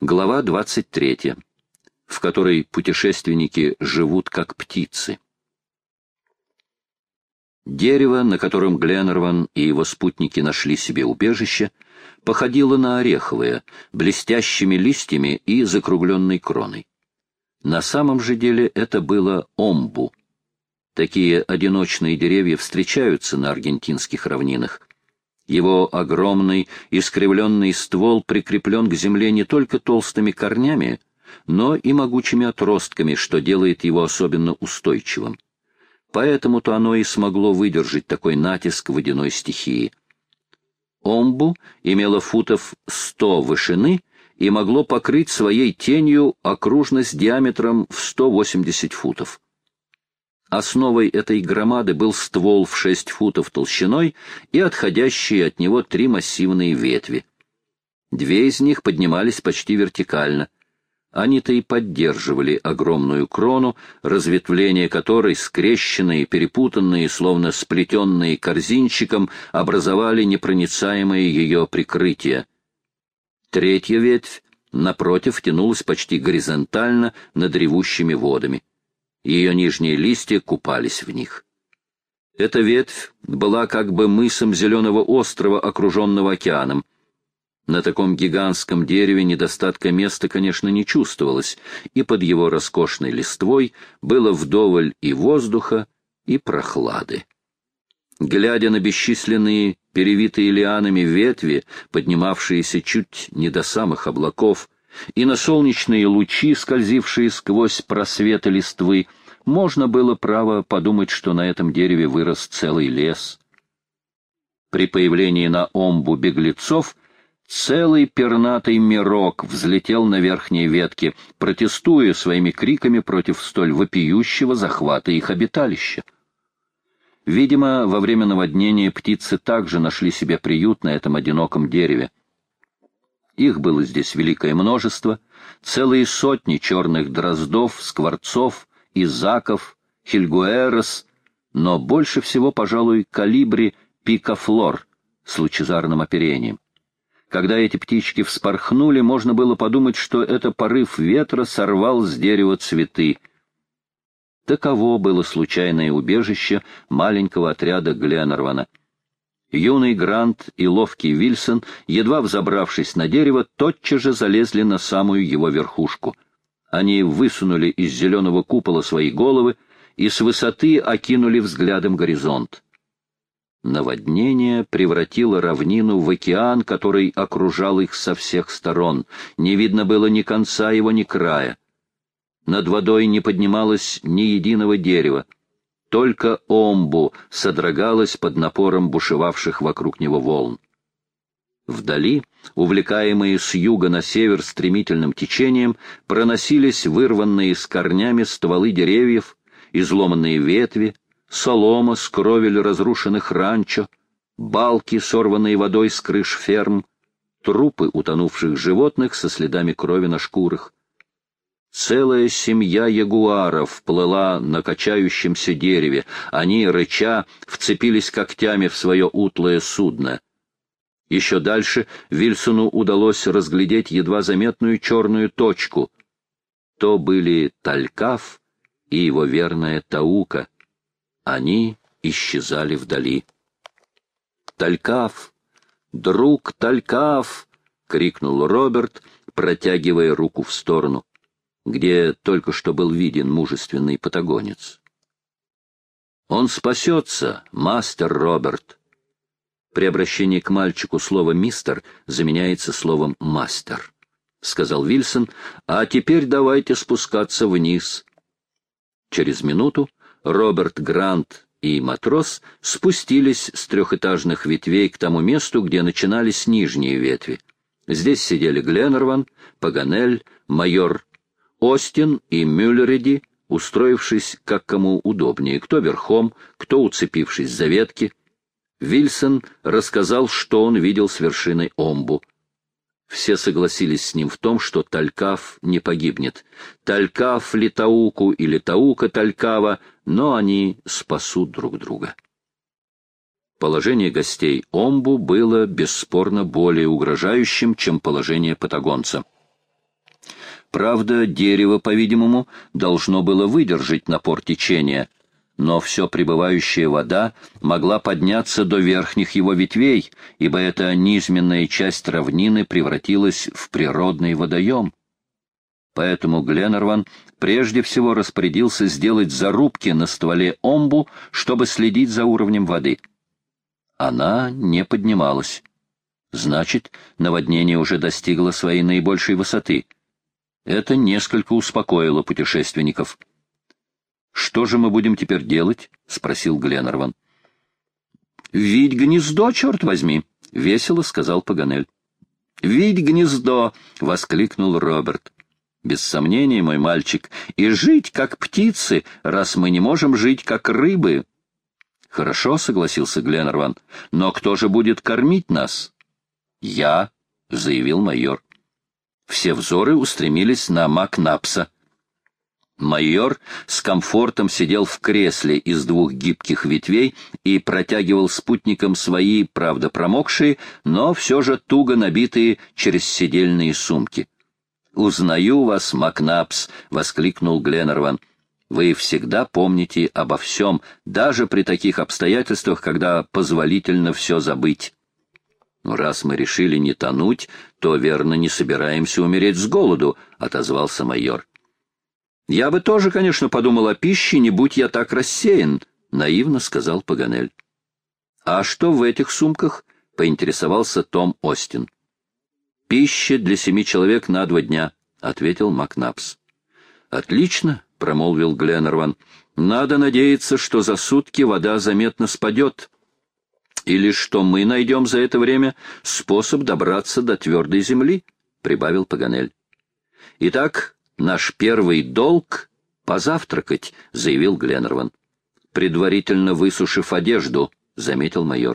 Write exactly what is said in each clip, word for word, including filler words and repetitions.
Глава двадцать третья, в которой путешественники живут как птицы. Дерево, на котором Гленнерван и его спутники нашли себе убежище, походило на ореховое, блестящими листьями и закругленной кроной. На самом же деле это было омбу. Такие одиночные деревья встречаются на аргентинских равнинах. Его огромный искривленный ствол прикреплен к земле не только толстыми корнями, но и могучими отростками, что делает его особенно устойчивым. Поэтому-то оно и смогло выдержать такой натиск водяной стихии. Омбу имело футов сто вышины и могло покрыть своей тенью окружность диаметром в сто восемьдесят футов. Основой этой громады был ствол в шесть футов толщиной и отходящие от него три массивные ветви. Две из них поднимались почти вертикально. Они-то и поддерживали огромную крону, разветвления которой, скрещенные, перепутанные, словно сплетенные корзинчиком, образовали непроницаемое ее прикрытие. Третья ветвь, напротив, тянулась почти горизонтально над ревущими водами. Ее нижние листья купались в них. Эта ветвь была как бы мысом зеленого острова, окруженного океаном. На таком гигантском дереве недостатка места, конечно, не чувствовалось, и под его роскошной листвой было вдоволь и воздуха, и прохлады. Глядя на бесчисленные, перевитые лианами ветви, поднимавшиеся чуть не до самых облаков, и на солнечные лучи, скользившие сквозь просветы листвы, можно было, право, подумать, что на этом дереве вырос целый лес. При появлении на омбу беглецов целый пернатый мирок взлетел на верхние ветки, протестуя своими криками против столь вопиющего захвата их обиталища. Видимо, во время наводнения птицы также нашли себе приют на этом одиноком дереве. Их было здесь великое множество, целые сотни черных дроздов, скворцов, изаков, хильгуэрос, но больше всего, пожалуй, калибри пикафлор с лучезарным оперением. Когда эти птички вспорхнули, можно было подумать, что это порыв ветра сорвал с дерева цветы. Таково было случайное убежище маленького отряда Гленнервана. Юный Грант и ловкий Вильсон, едва взобравшись на дерево, тотчас же залезли на самую его верхушку. Они высунули из зеленого купола свои головы и с высоты окинули взглядом горизонт. Наводнение превратило равнину в океан, который окружал их со всех сторон. Не видно было ни конца его, ни края. Над водой не поднималось ни единого дерева. Только омбу содрогалась под напором бушевавших вокруг него волн. Вдали, увлекаемые с юга на север стремительным течением, проносились вырванные с корнями стволы деревьев, изломанные ветви, солома с кровель разрушенных ранчо, балки, сорванные водой с крыш ферм, трупы утонувших животных со следами крови на шкурах. Целая семья ягуаров плыла на качающемся дереве. Они, рыча, вцепились когтями в свое утлое судно. Еще дальше Вильсону удалось разглядеть едва заметную черную точку. То были Талькав и его верная Таука. Они исчезали вдали. «Талькав! Друг Талькав!» — крикнул Роберт, протягивая руку в сторону, где только что был виден мужественный патагонец. «Он спасется, мастер Роберт!» При обращении к мальчику слово «мистер» заменяется словом «мастер», — сказал Вильсон, — «а теперь давайте спускаться вниз». Через минуту Роберт Грант и матрос спустились с трехэтажных ветвей к тому месту, где начинались нижние ветви. Здесь сидели Гленнерван, Паганель, майор Остин и Мюллериди, устроившись как кому удобнее, кто верхом, кто уцепившись за ветки. Вильсон рассказал, что он видел с вершины омбу. Все согласились с ним в том, что Талькав не погибнет. Талькав ли Тауку или Таука Талькава, но они спасут друг друга. Положение гостей омбу было бесспорно более угрожающим, чем положение патагонца. Правда, дерево, по-видимому, должно было выдержать напор течения, но все прибывающая вода могла подняться до верхних его ветвей, ибо эта низменная часть равнины превратилась в природный водоем. Поэтому Гленарван прежде всего распорядился сделать зарубки на стволе омбу, чтобы следить за уровнем воды. Она не поднималась. Значит, наводнение уже достигло своей наибольшей высоты. Это несколько успокоило путешественников. «Что же мы будем теперь делать?» — спросил Гленарван. «Вить гнездо, черт возьми!» — весело сказал Паганель. «Вить гнездо!» — воскликнул Роберт. «Без сомнения, мой мальчик, и жить как птицы, раз мы не можем жить как рыбы». «Хорошо», — согласился Гленарван, — «но кто же будет кормить нас?» «Я», — заявил майор. Все взоры устремились на Макнапса. Майор с комфортом сидел в кресле из двух гибких ветвей и протягивал спутникам свои, правда промокшие, но все же туго набитые через седельные сумки. «Узнаю вас, Макнапс!» — воскликнул Гленарван. «Вы всегда помните обо всем, даже при таких обстоятельствах, когда позволительно все забыть». «Раз мы решили не тонуть, то, верно, не собираемся умереть с голоду», — отозвался майор. «Я бы тоже, конечно, подумал о пище, не будь я так рассеян», — наивно сказал Паганель. «А что в этих сумках?» — поинтересовался Том Остин. «Пища для семи человек на два дня», — ответил Макнапс. «Отлично», — промолвил Гленарван. «Надо надеяться, что за сутки вода заметно спадет, или что мы найдем за это время способ добраться до твердой земли», — прибавил Паганель. «Итак, наш первый долг — позавтракать», — заявил Гленарван. «Предварительно высушив одежду», — заметил майор.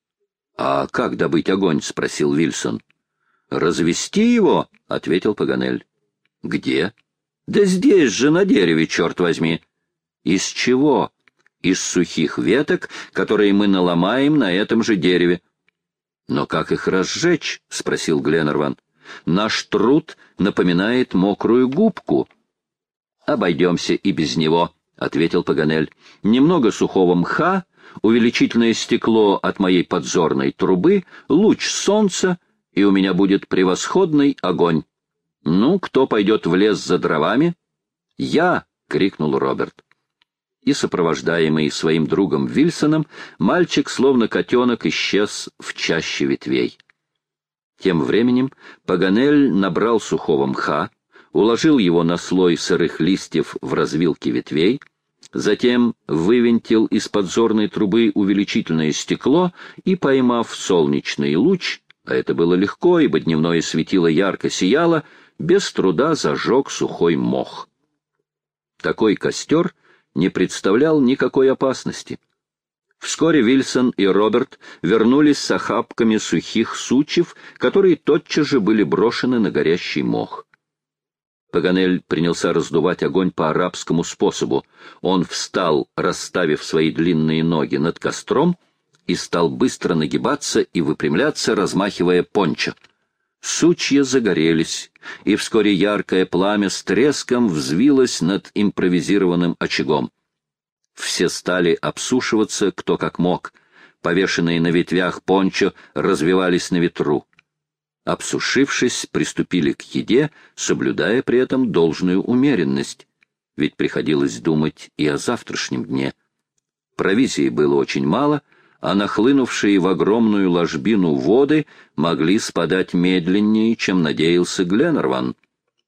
«А как добыть огонь?» — спросил Вильсон. «Развести его», — ответил Паганель. «Где?» «Да здесь же, на дереве, черт возьми». «Из чего?» «Из сухих веток, которые мы наломаем на этом же дереве». «Но как их разжечь?» — спросил Гленарван. «Наш труд напоминает мокрую губку». «Обойдемся и без него», — ответил Паганель. «Немного сухого мха, увеличительное стекло от моей подзорной трубы, луч солнца, и у меня будет превосходный огонь. Ну, кто пойдет в лес за дровами?» «Я!» — крикнул Роберт. И, сопровождаемый своим другом Вильсоном, мальчик, словно котенок, исчез в чаще ветвей. Тем временем Паганель набрал сухого мха, уложил его на слой сырых листьев в развилке ветвей, затем вывинтил из подзорной трубы увеличительное стекло и, поймав солнечный луч, а это было легко, ибо дневное светило ярко сияло, без труда зажег сухой мох. Такой костер не представлял никакой опасности. Вскоре Вильсон и Роберт вернулись с охапками сухих сучьев, которые тотчас же были брошены на горящий мох. Паганель принялся раздувать огонь по арабскому способу. Он встал, расставив свои длинные ноги над костром, и стал быстро нагибаться и выпрямляться, размахивая пончо. Сучья загорелись, и вскоре яркое пламя с треском взвилось над импровизированным очагом. Все стали обсушиваться кто как мог. Повешенные на ветвях пончо развивались на ветру. Обсушившись, приступили к еде, соблюдая при этом должную умеренность, ведь приходилось думать и о завтрашнем дне. Провизии было очень мало, а нахлынувшие в огромную ложбину воды могли спадать медленнее, чем надеялся Гленарван.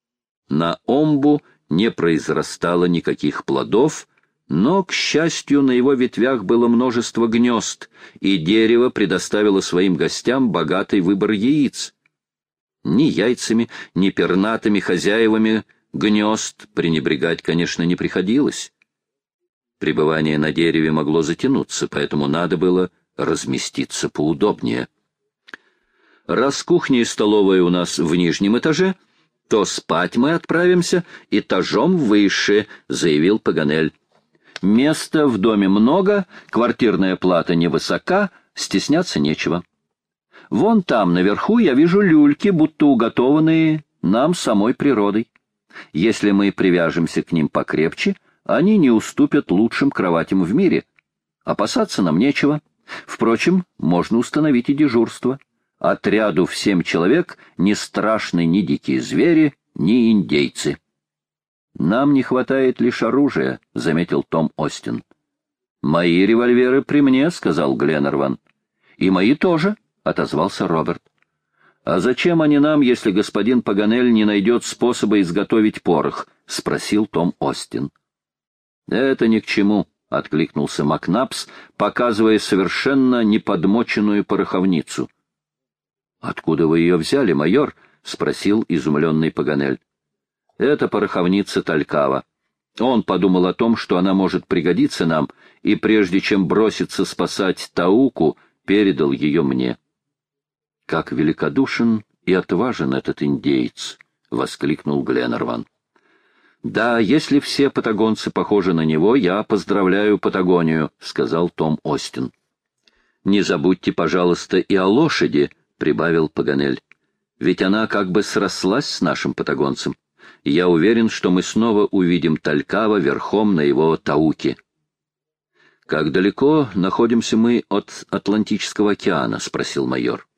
На омбу не произрастало никаких плодов, но, к счастью, на его ветвях было множество гнезд, и дерево предоставило своим гостям богатый выбор яиц. Ни яйцами, ни пернатыми хозяевами гнезд пренебрегать, конечно, не приходилось. Пребывание на дереве могло затянуться, поэтому надо было разместиться поудобнее. Раз кухня и столовая у нас в нижнем этаже, то спать мы отправимся этажом выше, — заявил Паганель. Места в доме много, квартирная плата невысока, стесняться нечего. Вон там, наверху, я вижу люльки, будто уготованные нам самой природой. Если мы привяжемся к ним покрепче, они не уступят лучшим кроватям в мире. Опасаться нам нечего. Впрочем, можно установить и дежурство. Отряду в семь человек не страшны ни дикие звери, ни индейцы. «Нам не хватает лишь оружия», — заметил Том Остин. «Мои револьверы при мне», — сказал Гленнерван. «И мои тоже», — отозвался Роберт. «А зачем они нам, если господин Паганель не найдет способа изготовить порох?» — спросил Том Остин. «Это ни к чему», — откликнулся Макнапс, показывая совершенно неподмоченную пороховницу. «Откуда вы ее взяли, майор?» — спросил изумленный Паганель. «Это пороховница Талькава. Он подумал о том, что она может пригодиться нам, и прежде чем броситься спасать Тауку, передал ее мне». «Как великодушен и отважен этот индеец!» — воскликнул Гленнерван. «Да, если все патагонцы похожи на него, я поздравляю Патагонию», — сказал Том Остин. «Не забудьте, пожалуйста, и о лошади», — прибавил Паганель. «Ведь она как бы срослась с нашим патагонцем. Я уверен, что мы снова увидим Талькава верхом на его Тауке». «Как далеко находимся мы от Атлантического океана?» — спросил майор.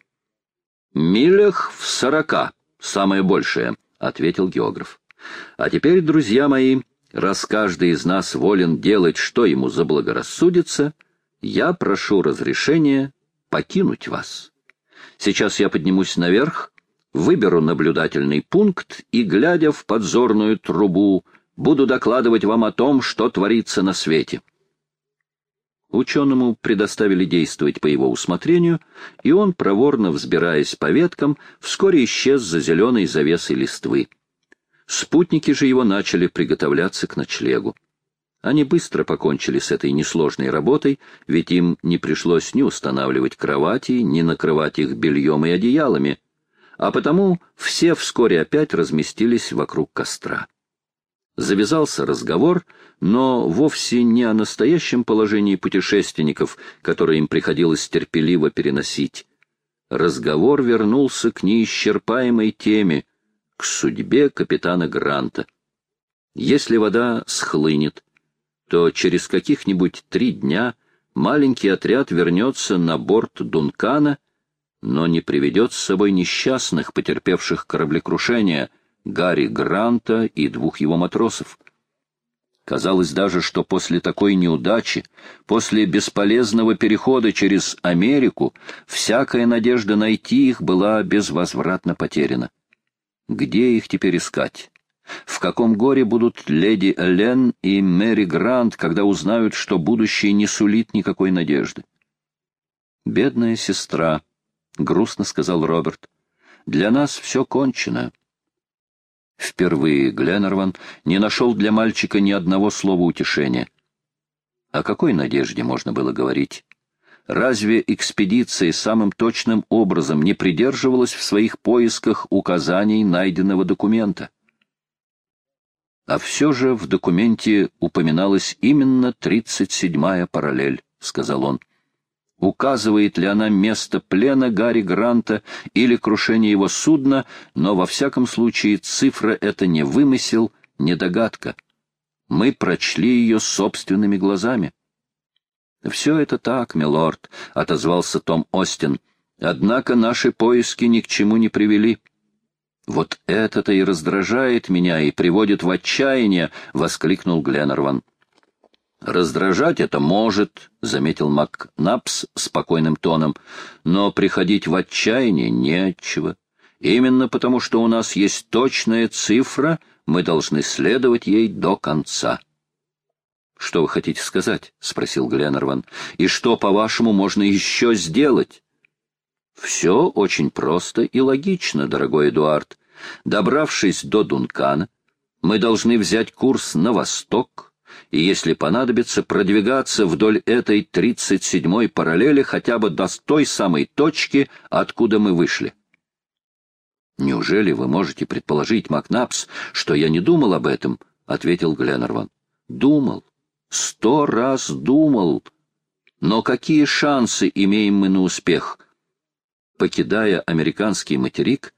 «Милях в сорока, самое большее», — ответил географ. «А теперь, друзья мои, раз каждый из нас волен делать, что ему заблагорассудится, я прошу разрешения покинуть вас. Сейчас я поднимусь наверх, выберу наблюдательный пункт и, глядя в подзорную трубу, буду докладывать вам о том, что творится на свете». Ученому предоставили действовать по его усмотрению, и он, проворно взбираясь по веткам, вскоре исчез за зеленой завесой листвы. Спутники же его начали приготовляться к ночлегу. Они быстро покончили с этой несложной работой, ведь им не пришлось ни устанавливать кровати, ни накрывать их бельем и одеялами, а потому все вскоре опять разместились вокруг костра. Завязался разговор, но вовсе не о настоящем положении путешественников, которое им приходилось терпеливо переносить. Разговор вернулся к неисчерпаемой теме, к судьбе капитана Гранта. Если вода схлынет, то через каких-нибудь три дня маленький отряд вернется на борт Дункана, но не приведет с собой несчастных, потерпевших кораблекрушение, Гарри Гранта и двух его матросов. Казалось даже, что после такой неудачи, после бесполезного перехода через Америку, всякая надежда найти их была безвозвратно потеряна. Где их теперь искать? В каком горе будут леди Эллен и Мэри Грант, когда узнают, что будущее не сулит никакой надежды? «Бедная сестра», — грустно сказал Роберт, — «для нас все кончено». Впервые Гленнерван не нашел для мальчика ни одного слова утешения. О какой надежде можно было говорить? Разве экспедиция самым точным образом не придерживалась в своих поисках указаний найденного документа? А все же в документе упоминалась именно тридцать седьмая параллель, — сказал он. Указывает ли она место плена Гарри Гранта или крушение его судна, но во всяком случае цифра эта не вымысел, не догадка. Мы прочли ее собственными глазами. «Все это так, милорд», — отозвался Том Остин, — «однако наши поиски ни к чему не привели». «Вот это-то и раздражает меня и приводит в отчаяние», — воскликнул Гленнерван. «Раздражать это может», — заметил Макнапс спокойным тоном, — «но приходить в отчаяние нечего. Именно потому, что у нас есть точная цифра, мы должны следовать ей до конца». «Что вы хотите сказать?» — спросил Гленнерван. «И что, по-вашему, можно еще сделать?» «Все очень просто и логично, дорогой Эдуард. Добравшись до Дункана, мы должны взять курс на восток, и, если понадобится, продвигаться вдоль этой тридцать седьмой параллели хотя бы до той самой точки, откуда мы вышли». «Неужели вы можете предположить, Макнапс, что я не думал об этом?» — ответил Гленнерван. «Думал. Сто раз думал. Но какие шансы имеем мы на успех? Покидая американский материк,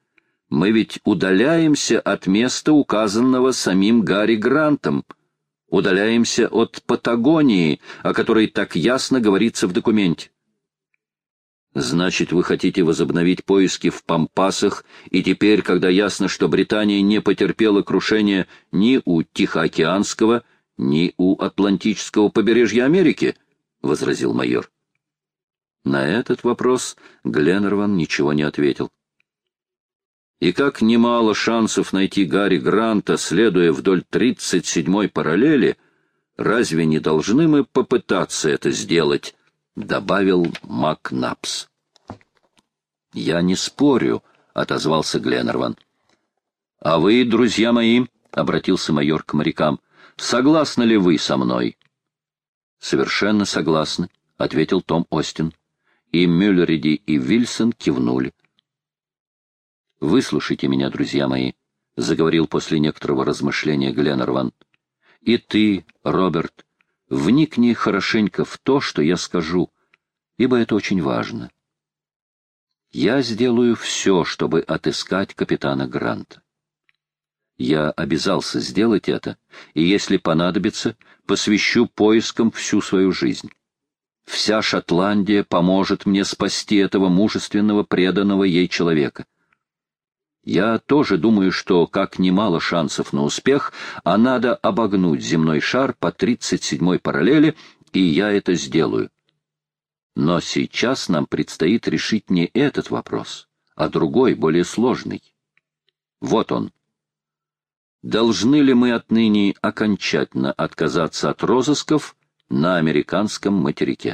Мы ведь удаляемся от места, указанного самим Гарри Грантом. Удаляемся от Патагонии, о которой так ясно говорится в документе. Значит, вы хотите возобновить поиски в Пампасах, и теперь, когда ясно, что Британия не потерпела крушения ни у Тихоокеанского, ни у Атлантического побережья Америки, — возразил майор. На этот вопрос Гленнерван ничего не ответил. И как немало шансов найти Гарри Гранта, следуя вдоль тридцать седьмой параллели, разве не должны мы попытаться это сделать? — добавил Макнапс. — Я не спорю, — отозвался Гленнерван. — А вы, друзья мои, — обратился майор к морякам, — согласны ли вы со мной? — Совершенно согласны, — ответил Том Остин. И Мюллериди и Вильсон кивнули. — Выслушайте меня, друзья мои, — заговорил после некоторого размышления Гленнерван. — И ты, Роберт, вникни хорошенько в то, что я скажу, ибо это очень важно. Я сделаю все, чтобы отыскать капитана Гранта. Я обязался сделать это, и, если понадобится, посвящу поискам всю свою жизнь. Вся Шотландия поможет мне спасти этого мужественного, преданного ей человека. Я тоже думаю, что, как немало шансов на успех, а надо обогнуть земной шар по тридцать седьмой параллели, и я это сделаю. Но сейчас нам предстоит решить не этот вопрос, а другой, более сложный. Вот он. Должны ли мы отныне окончательно отказаться от розысков на американском материке?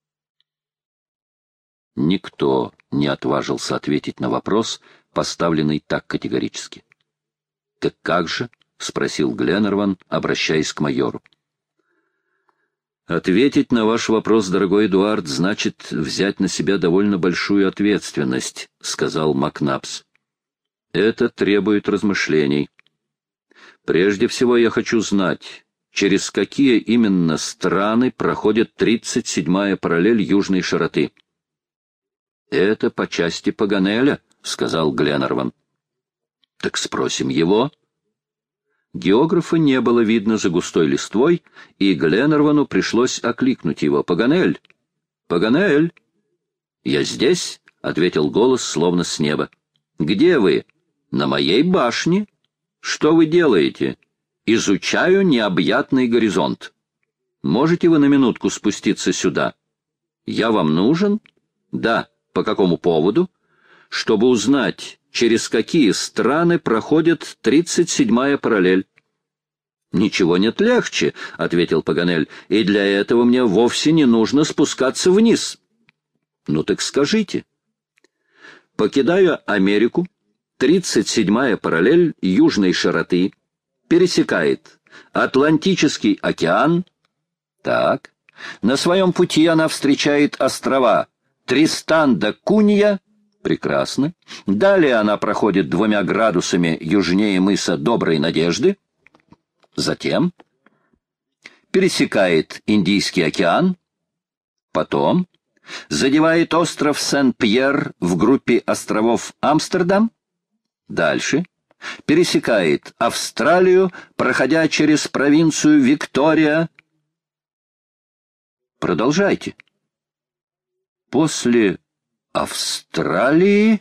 Никто не отважился ответить на вопрос, поставленный так категорически. — Так как же? — спросил Гленнерван, обращаясь к майору. — Ответить на ваш вопрос, дорогой Эдуард, значит взять на себя довольно большую ответственность, — сказал Макнапс. — Это требует размышлений. Прежде всего я хочу знать, через какие именно страны проходит тридцать седьмая параллель южной широты. — Это по части Паганеля, — сказал Гленнерван. — Так спросим его. Географа не было видно за густой листвой, и Гленнервану пришлось окликнуть его. — Паганель! Паганель! — Я здесь, — ответил голос словно с неба. — Где вы? — На моей башне. — Что вы делаете? — Изучаю необъятный горизонт. Можете вы на минутку спуститься сюда? — Я вам нужен? — Да. По какому поводу? — Чтобы узнать, через какие страны проходит тридцать седьмая параллель. — Ничего нет легче, — ответил Паганель, — и для этого мне вовсе не нужно спускаться вниз. — Ну так скажите. — Покидаю Америку, тридцать седьмая параллель южной широты пересекает Атлантический океан. Так. На своем пути она встречает острова Тристан да Кунья. Прекрасно. Далее она проходит двумя градусами южнее мыса Доброй Надежды. Затем пересекает Индийский океан. Потом задевает остров Сен-Пьер в группе островов Амстердам. Дальше пересекает Австралию, проходя через провинцию Виктория. Продолжайте. После Австралии...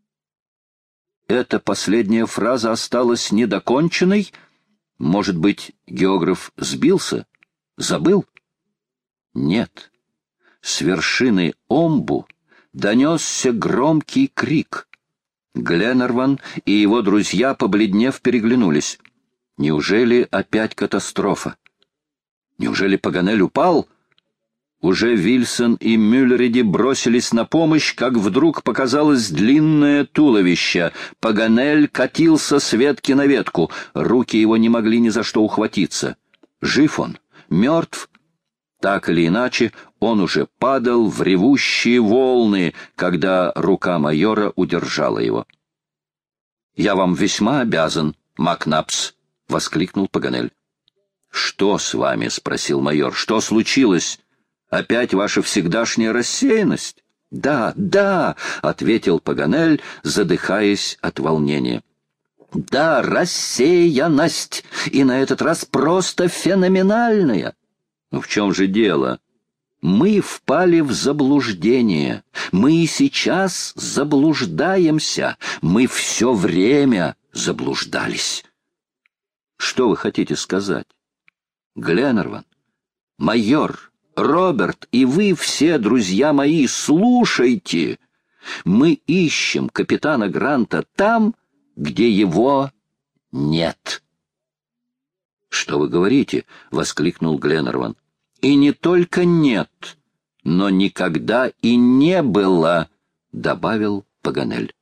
Эта последняя фраза осталась недоконченной. Может быть, географ сбился? Забыл? Нет. С вершины Омбу донесся громкий крик. Гленнерван и его друзья, побледнев, переглянулись. Неужели опять катастрофа? Неужели Паганель упал? Уже Вильсон и Мюллериди бросились на помощь, как вдруг показалось длинное туловище. Паганель катился с ветки на ветку. Руки его не могли ни за что ухватиться. Жив он? Мертв? Так или иначе, он уже падал в ревущие волны, когда рука майора удержала его. — Я вам весьма обязан, Макнапс, — воскликнул Паганель. — Что с вами? — спросил майор. — Что случилось? Опять ваша всегдашняя рассеянность? «Да, да», — ответил Паганель, задыхаясь от волнения. «Да, рассеянность, и на этот раз просто феноменальная». «В чем же дело?» «Мы впали в заблуждение. Мы и сейчас заблуждаемся. Мы все время заблуждались». «Что вы хотите сказать?» «Гленнерван, майор, Роберт и вы все, друзья мои, слушайте. Мы ищем капитана Гранта там, где его нет». «Что вы говорите?» — воскликнул Гленнерван. «И не только нет, но никогда и не было», — добавил Паганель.